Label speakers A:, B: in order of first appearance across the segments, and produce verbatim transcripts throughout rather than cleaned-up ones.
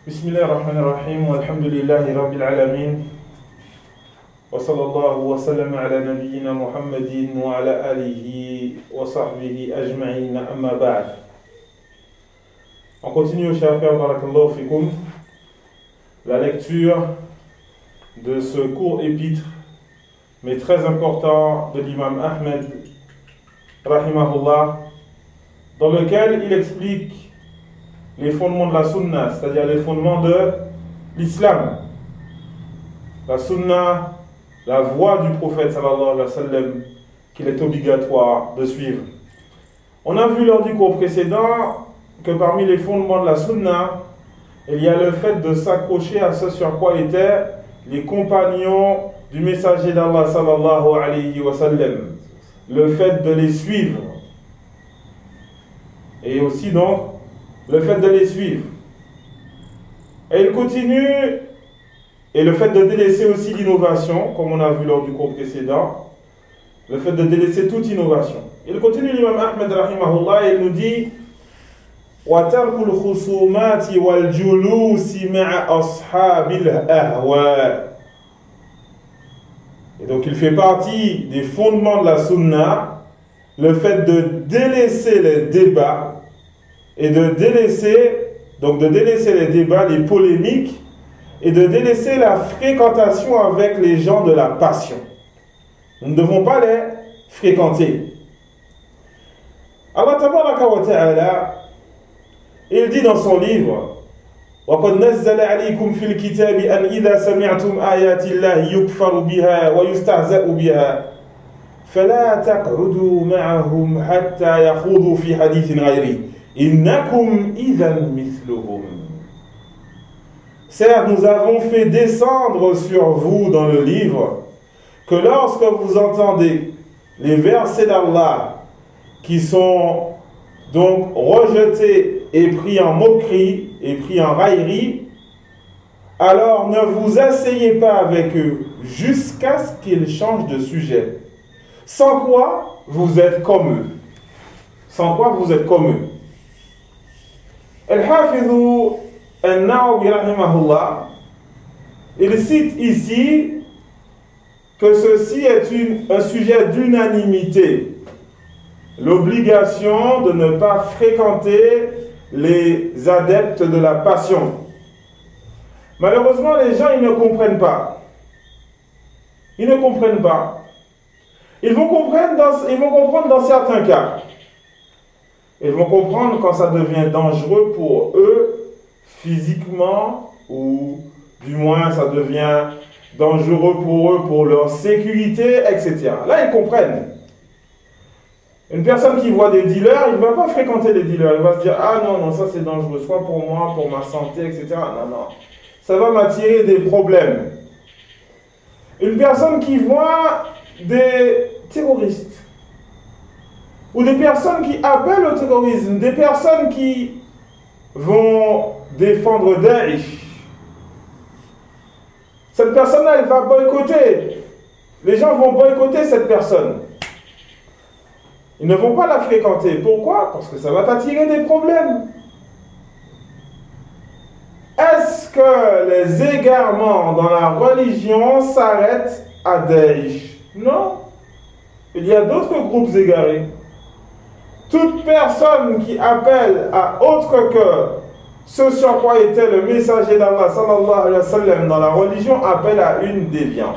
A: Bismillah ar-Rahman ar-Rahim, walhamdulillahi rabbil alamin, wa sallallahu wa sallam ala nabiyyina Muhammadin wa ala alihi wa sahbihi ajma'in, amma ba'd. On continue, chers frères, barakallahu fikum, la lecture de ce court épître, mais très important, de l'imam Ahmed, rahimahullah, dans lequel il explique les fondements de la sunna, c'est-à-dire les fondements de l'islam. La sunna, la voie du prophète sallallahu alayhi wa sallam, qu'il est obligatoire de suivre. On a vu lors du cours précédent que parmi les fondements de la sunna, il y a le fait de s'accrocher à ce sur quoi étaient les compagnons du messager d'Allah sallallahu alayhi wa sallam. Le fait de les suivre. Et aussi donc, le fait de les suivre. Et il continue, et le fait de délaisser aussi l'innovation, comme on a vu lors du cours précédent, le fait de délaisser toute innovation. Il continue l'imam Ahmed rahimahullah et il nous dit وَتَرْكُ الْخُصُومَاتِ وَالْجُلُوسِ مَعَ أَصْحَابِ الْأَهْوَاءِ. Et donc il fait partie des fondements de la sunna, le fait de délaisser les débats, et de délaisser, donc de délaisser les débats, les polémiques, et de délaisser la fréquentation avec les gens de la passion. Nous ne devons pas les fréquenter. Allah tabaraka wa ta'ala, il dit dans son livre وَقَدْ نَزَّلَ عَلَيْكُمْ فِي الْكِتَابِ أَنْ إِذَا سَمِعْتُمْ آيَاتِ اللَّهِ يُكْفَرُ بِهَا وَيُسْتَهْزَأُ بِهَا فَلَا تَقْعُدُوا مَعَهُمْ حَتَّى يَخُوضُوا فِي حَدِيثٍ غَيْرِهِ Innakum idhan mithluhum. Certes, nous avons fait descendre sur vous dans le livre que lorsque vous entendez les versets d'Allah qui sont donc rejetés et pris en moquerie et pris en raillerie, alors ne vous asseyez pas avec eux jusqu'à ce qu'ils changent de sujet. Sans quoi vous êtes comme eux. Sans quoi vous êtes comme eux. Al-Hafiz al-Nawawi rahimahullah, il cite ici que ceci est une, un sujet d'unanimité, l'obligation de ne pas fréquenter les adeptes de la passion. Malheureusement, les gens, ils ne comprennent pas. Ils ne comprennent pas. Ils vont comprendre dans, ils vont comprendre dans certains cas. Ils vont comprendre quand ça devient dangereux pour eux, physiquement, ou du moins ça devient dangereux pour eux, pour leur sécurité, et cetera. Là, ils comprennent. Une personne qui voit des dealers, il ne va pas fréquenter les dealers. Il va se dire, ah non, non, ça c'est dangereux, soit pour moi, pour ma santé, et cetera. Non, non. Ça va m'attirer des problèmes. Une personne qui voit des terroristes, ou des personnes qui appellent au terrorisme, des personnes qui vont défendre Daesh. Cette personne-là, elle va boycotter. Les gens vont boycotter cette personne. Ils ne vont pas la fréquenter. Pourquoi? Parce que ça va t'attirer des problèmes. Est-ce que les égarements dans la religion s'arrêtent à Daesh? Non. Il y a d'autres groupes égarés. Toute personne qui appelle à autre que ce sur quoi était le messager d'Allah sallallahu alayhi wa sallam dans la religion appelle à une déviance.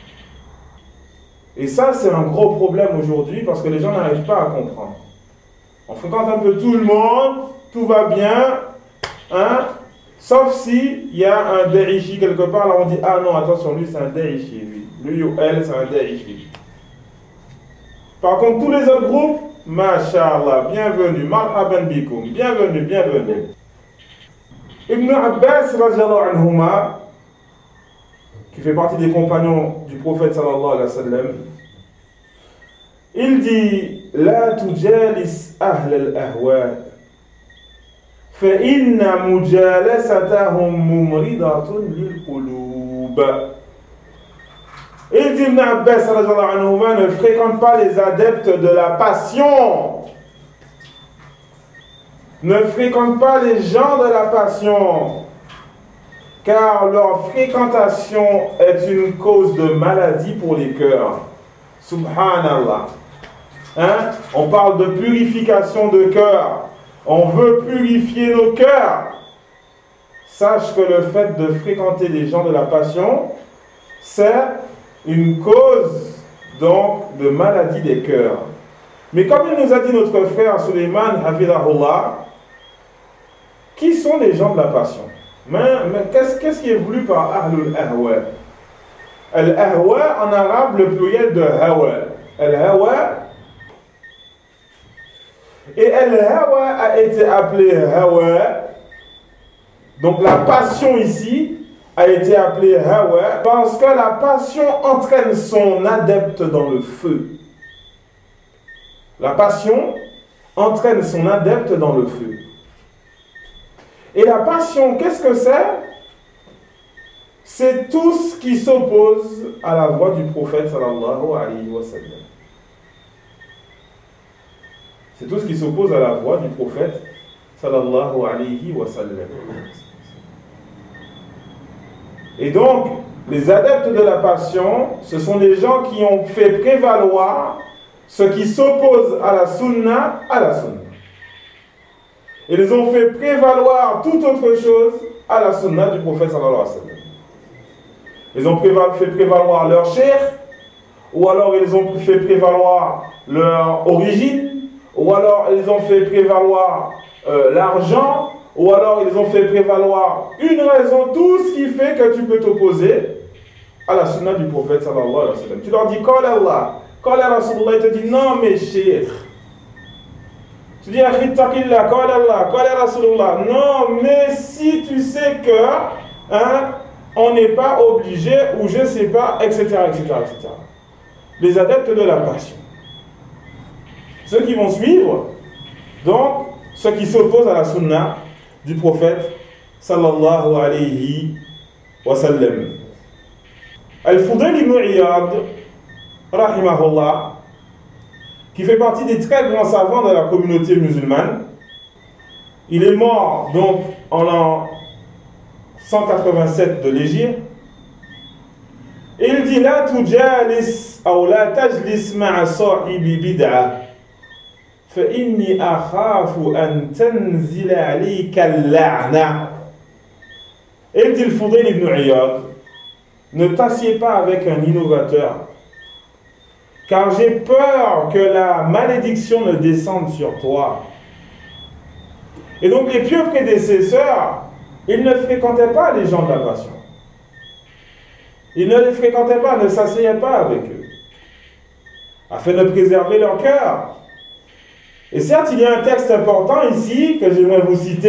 A: Et ça, c'est un gros problème aujourd'hui parce que les gens n'arrivent pas à comprendre. On fréquente un peu tout le monde, tout va bien, hein, sauf si il y a un Daeshi quelque part, là on dit ah non, attention, lui c'est un Daeshi, lui. Lui ou elle, c'est un Daeshi. Par contre, tous les autres groupes, Masha'Allah, bienvenue, marhaban bikoum, bienvenue, bienvenue. Ibn Abbas, radiallahu anhuma, qui fait partie des compagnons du prophète sallallahu alayhi wa sallam, il dit La tujalis ahl al-ahwa fa inna mujalasatahum mumridatun lil qulub. Il dit Ibn Abbas, radiallahu anhuma, ne fréquente pas les adeptes de la passion. Ne fréquente pas les gens de la passion. car leur fréquentation est une cause de maladie pour les cœurs. Subhanallah. Hein? On parle de purification de cœur. On veut purifier nos cœurs. Sache que le fait de fréquenter les gens de la passion, c'est une cause donc de maladie des cœurs. Mais comme il nous a dit notre frère Suleiman Hafidahullah, qui sont les gens de la passion? Mais, mais qu'est-ce, qu'est-ce qui est voulu par Ahlul Ahwa? Al-Ahwa en arabe, le pluriel de Hawa. Al-Hawa. Et Al-Hawa a été appelé Hawa. Donc la passion ici a été appelée Hawa parce que la passion entraîne son adepte dans le feu. La passion entraîne son adepte dans le feu. Et la passion, qu'est-ce que c'est? C'est tout ce qui s'oppose à la voie du prophète sallallahu alayhi wa sallam. C'est tout ce qui s'oppose à la voie du prophète sallallahu alayhi wa sallam. Et donc, les adeptes de la passion, ce sont les gens qui ont fait prévaloir ce qui s'oppose à la sunna, à la sunna. Ils ont fait prévaloir toute autre chose à la sunna du prophète sallallahu alayhi wa sallam. Ils ont fait prévaloir leur cheikh, ou alors ils ont fait prévaloir leur origine, ou alors ils ont fait prévaloir euh, l'argent, ou alors ils ont fait prévaloir une raison, tout ce qui fait que tu peux t'opposer à la sunna du prophète sallallahu alayhi wa sallam. Tu leur dis, Qala Allah, Qala Rasulullah, il te dit, non mais cheikh. Tu dis, Akhittakillah, Qala Allah, Qala Rasulullah. Non, mais si tu sais que, hein, on n'est pas obligé, ou je ne sais pas, et cetera, et cetera, et cetera. Les adeptes de la passion. Ceux qui vont suivre, donc, ceux qui s'opposent à la sunna du prophète, sallallahu alayhi wa sallam. Al-Fudayl ibn Iyad, rahimahullah, qui fait partie des très grands savants de la communauté musulmane. Il est mort donc en l'an cent quatre-vingt-sept de l'Hégire. Et il dit La tujalis ou la tajlis ma'a sahibi bid'a fa inni akhafu an tanzila alayka al-la'na. Et il dit le Fudayl ibn Iyad, ne t'assieds pas avec un innovateur, car j'ai peur que la malédiction ne descende sur toi. Et donc les pieux prédécesseurs, ils ne fréquentaient pas les gens de la passion. Ils ne les fréquentaient pas, ne s'asseyaient pas avec eux, afin de préserver leur cœur. Et certes, il y a un texte important ici que j'aimerais vous citer.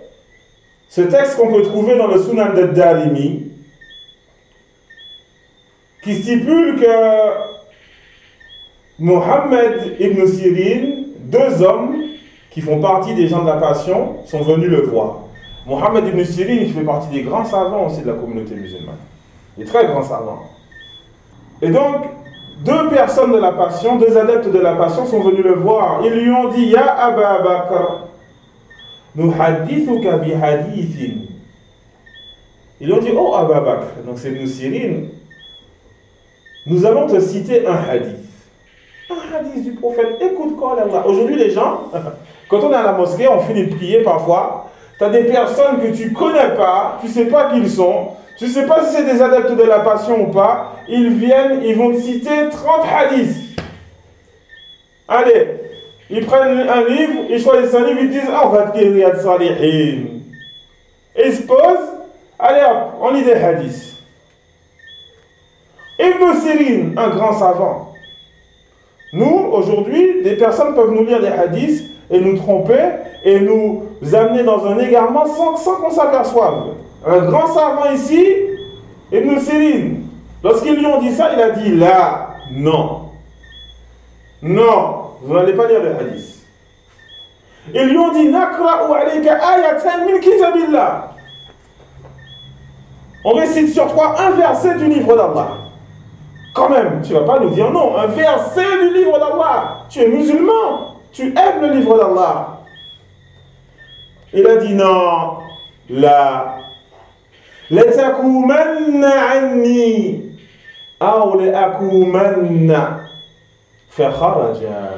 A: Ce texte qu'on peut trouver dans le Sunan ad-Darimi, qui stipule que Mohammed ibn Sirin, deux hommes qui font partie des gens de la passion, sont venus le voir. Mohammed ibn Sirin, il fait partie des grands savants aussi de la communauté musulmane. Des très grands savants. Et donc, deux personnes de la passion, deux adeptes de la passion sont venus le voir. Ils lui ont dit, Ya Aba Bakr, nuhadithuka bi hadithin. Ils lui ont dit, oh Aba Bakr, donc c'est ibn Sirin, nous allons te citer un hadith. Un hadith du prophète. Écoute quoi Allah. Aujourd'hui, les gens, quand on est à la mosquée, on finit de prier parfois. Tu as des personnes que tu ne connais pas, tu ne sais pas qui ils sont, tu ne sais pas si c'est des adeptes de la passion ou pas. Ils viennent, ils vont te citer trente hadiths. Allez, ils prennent un livre, ils choisissent un livre, ils disent ah, on va te guérir de Salihin. Et ils se posent, allez hop, on lit des hadiths. Ibn Sirin, un grand savant. Nous, aujourd'hui, des personnes peuvent nous lire des hadiths et nous tromper et nous amener dans un égarement sans, sans qu'on s'aperçoive. Un grand savant ici, Ibn Sirin, lorsqu'ils lui ont dit ça, il a dit là, non. Non, vous n'allez pas lire les hadiths. Ils lui ont dit Nakra'u alayka ayatan min kitabillah. On récite sur toi un verset du livre d'Allah. Quand même, tu ne vas pas nous dire non, un verset du livre d'Allah. Tu es musulman, tu aimes le livre d'Allah. Il a dit non, là. لَتَكُومَنَّ عَنِّي أَوْ لَأَكُومَنَّ فَخَرَجَا.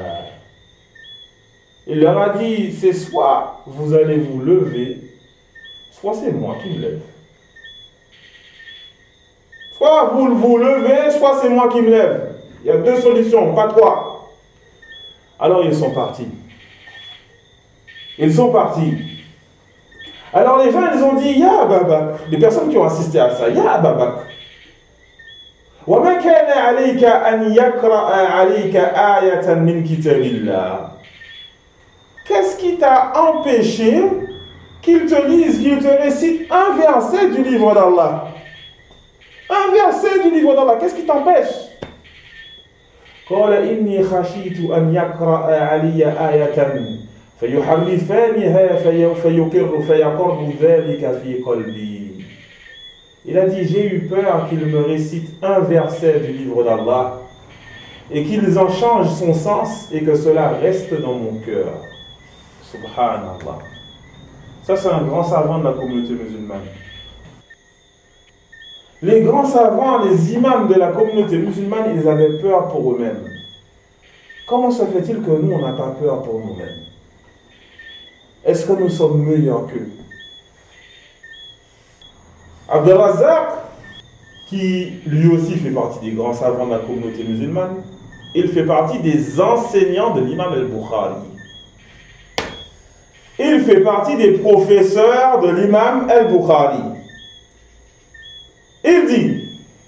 A: Il leur a dit, c'est soit vous allez vous lever, soit c'est moi qui me lève. Soit vous vous levez, soit c'est moi qui me lève. Il y a deux solutions, pas trois. Alors ils sont partis. Ils sont partis. Alors les gens, ils ont dit, Ya Babak, les personnes qui ont assisté à ça, Ya Babak, وَمَا كَانَ عَلَيْكَ أَنْ يَقْرَأَ عَلَيْكَ آيَةً مِنْ كِتَابِ اللَّهِ. Qu'est-ce qui t'a empêché qu'il te lise, qu'il te récite un verset du livre d'Allah? Un verset du livre d'Allah, qu'est-ce qui t'empêche? قال إني خشيت أن يقرأ علي آية فيحرفانها فيقر فيقر ذلك في قلبي. Il a dit, j'ai eu peur qu'il me récite un verset du livre d'Allah et qu'ils en changent son sens et que cela reste dans mon cœur. Subhanallah. Ça, c'est un grand savant de la communauté musulmane. Les grands savants, les imams de la communauté musulmane, ils avaient peur pour eux-mêmes. Comment se fait-il que nous, on n'a pas peur pour nous-mêmes? Est-ce que nous sommes meilleurs qu'eux? Abdul Razzaq, qui lui aussi fait partie des grands savants de la communauté musulmane, il fait partie des enseignants de l'imam al-Bukhari. Il fait partie des professeurs de l'imam al-Bukhari. Il dit,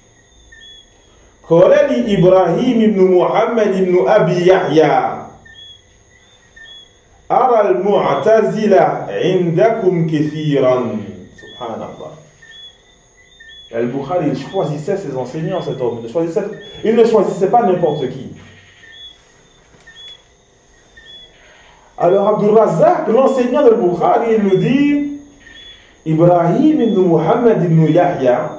A: قال لي إبراهيم بن محمد بن أبي يحيى أرى المعتزلة عندكم كثيرا. Subhanallah. Al-Bukhari, il choisissait ses enseignants, cet homme. Il, choisissait, il ne choisissait pas n'importe qui. Alors Abdul Razzaq, l'enseignant de Bukhari, il nous dit, Ibrahim ibn Muhammad ibn Yahya,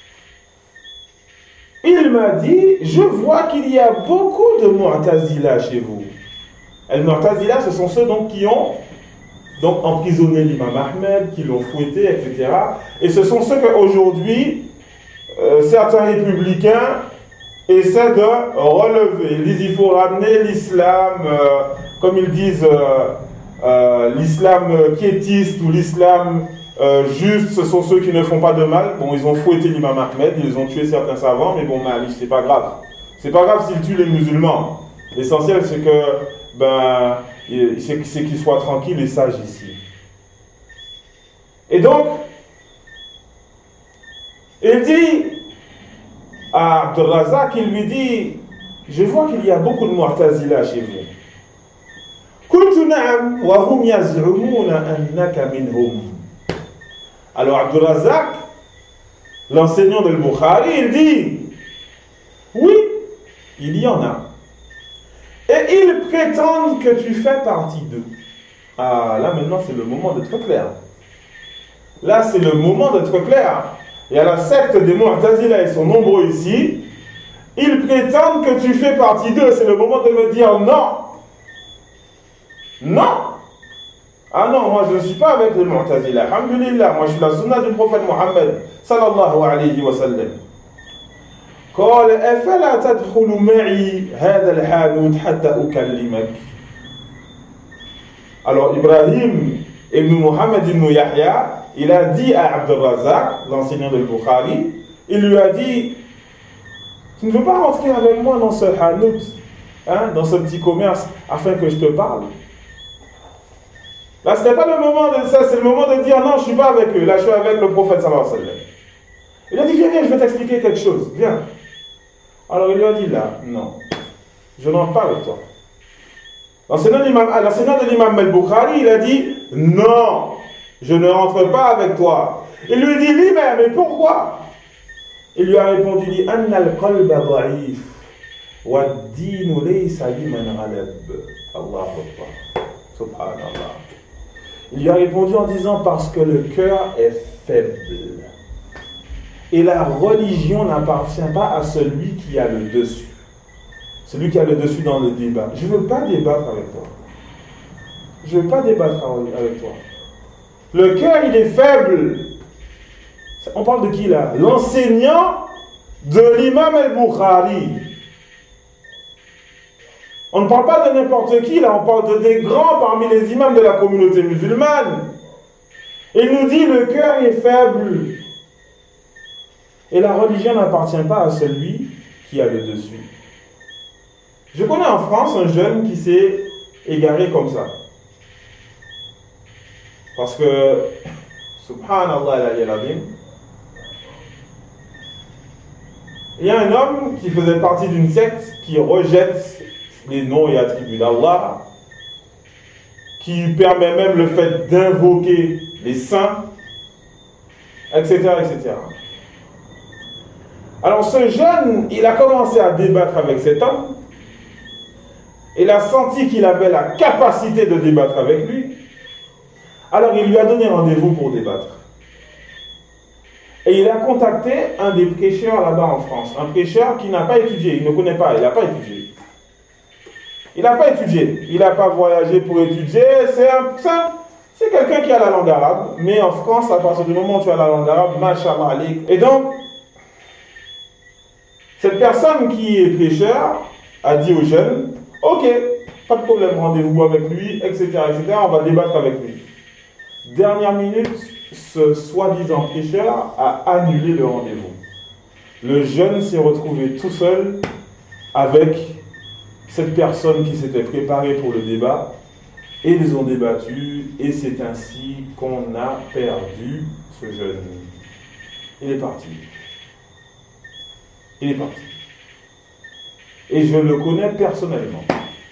A: il m'a dit, je vois qu'il y a beaucoup de Mu'tazila chez vous. Les Mu'tazila, ce sont ceux donc qui ont donc emprisonné l'imam Ahmed, qui l'ont fouetté, et cetera. Et ce sont ceux qu'aujourd'hui, euh, certains républicains essaient de relever. Ils disent qu'il faut ramener l'islam, euh, comme ils disent, euh, euh, l'islam quiétiste ou l'islam euh, juste, ce sont ceux qui ne font pas de mal. Bon, ils ont fouetté l'imam Ahmed, ils ont tué certains savants, mais bon, c'est pas grave. C'est pas grave s'ils tuent les musulmans. L'essentiel, c'est que, ben, c'est qu'ils soient tranquilles et sages ici. Et donc, il dit à Abdul Razzaq, il lui dit, je vois qu'il y a beaucoup de Mu'tazila chez vous. Qultu na'am wa hum yaz'umuna annaka minhum. Alors Abdul Razzaq, l'enseignant de Bukhari, il dit, oui, il y en a. Et ils prétendent que tu fais partie d'eux. Ah, là maintenant c'est le moment d'être clair. Là c'est le moment d'être clair. Il y a la secte des Mu'tazila, ils sont nombreux ici. Ils prétendent que tu fais partie d'eux. C'est le moment de me dire non. Non. Ah non, moi je ne suis pas avec les Mu'tazila. Alhamdulillah, moi je suis la sunna du prophète Mohammed sallallahu alayhi wa sallam. قال أفلا تدخل معي هذا الحانوت حتى أكلمك. Alors Ibrahim ibn Muhammad ibn Yahya, il a dit à Abdul Razzaq, l'enseignant de Bukhari, il lui a dit, tu ne veux pas rentrer avec moi dans ce hanout, hein, dans ce petit commerce, afin que je te parle? Là, ce n'est pas le moment de ça, c'est le moment de dire non, je ne suis pas avec eux, là je suis avec le prophète sallallahu alayhi wa sallam. Il a dit, viens, viens, je vais t'expliquer quelque chose, viens. Alors il lui a dit là, non, je n'entre pas avec toi. L'enseignant de l'imam al-Bukhari, il a dit, non, je ne rentre pas avec toi. Il lui dit, lui-même, mais pourquoi? Il lui a répondu, dit, Anna al-qalba da'if, wa ad-dinu laysa liman ghalab. Allahu Akbar. Subhanallah. Il lui a répondu en disant, parce que le cœur est faible. Et la religion n'appartient pas à celui qui a le dessus. Celui qui a le dessus dans le débat. Je ne veux pas débattre avec toi. Je ne veux pas débattre avec toi. Le cœur, il est faible. On parle de qui là? L'enseignant de l'imam al-Bukhari. On ne parle pas de n'importe qui là, on parle de des grands parmi les imams de la communauté musulmane. Il nous dit le cœur est faible. Et la religion n'appartient pas à celui qui a le dessus. Je connais en France un jeune qui s'est égaré comme ça. Parce que, subhanallah al-azim, il y a un homme qui faisait partie d'une secte qui rejette les noms et attributs d'Allah, qui permet même le fait d'invoquer les saints, et cetera, et cetera. Alors ce jeune, il a commencé à débattre avec cet homme. Il a senti qu'il avait la capacité de débattre avec lui. Alors il lui a donné rendez-vous pour débattre. Et il a contacté un des prêcheurs là-bas en France. Un prêcheur qui n'a pas étudié, il ne connaît pas, il n'a pas étudié. Il n'a pas étudié, il n'a pas voyagé pour étudier. C'est un, c'est un, c'est quelqu'un qui a la langue arabe. Mais en France, à partir du moment où tu as la langue arabe, mashallah alik. Et donc, cette personne qui est prêcheur a dit aux jeunes, ok, pas de problème, rendez-vous avec lui, et cetera, et cetera, on va débattre avec lui. Dernière minute, ce soi-disant prêcheur a annulé le rendez-vous. Le jeune s'est retrouvé tout seul avec cette personne qui s'était préparée pour le débat, et ils ont débattu, et c'est ainsi qu'on a perdu ce jeune. Il est parti. Il est parti. Et je le connais personnellement.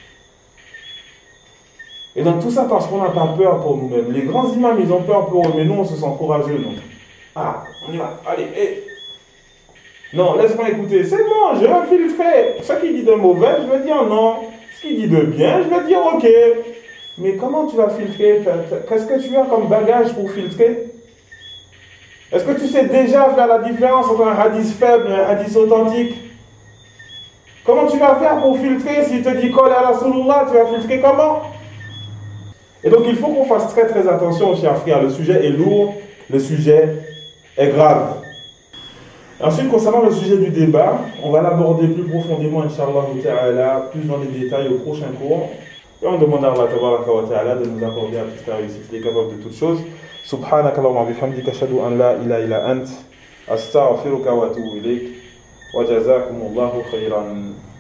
A: Et donc tout ça parce qu'on n'a pas peur pour nous-mêmes. Les grands imams, ils ont peur pour eux, mais nous, on se sent courageux, non? Ah, on y va, allez, hé. Non, laisse-moi écouter. C'est bon, je vais filtrer. Ce qu'il dit de mauvais, je vais dire non. Ce qu'il dit de bien, je vais dire ok. Mais comment tu vas filtrer? Qu'est-ce que tu as comme bagage pour filtrer? Est-ce que tu sais déjà faire la différence entre un hadith faible et un hadith authentique? Comment tu vas faire pour filtrer? S'il te dit Qala Rasulullah, tu vas filtrer comment? Et donc il faut qu'on fasse très très attention, chers frères. Le sujet est lourd, le sujet est grave. Ensuite, concernant le sujet du débat, on va l'aborder plus profondément, Inch'Allah ta'ala, plus dans les détails au prochain cours. Et on demande à Allah tabaraka wa ta'ala de nous accorder à toute la réussite. Il est capable de toutes choses. Subhanaka Allahumma bihamdika ashhadu an la ilaha illa ant astaghfiruka wa atubu ilayk wa jazakumullahu khayran.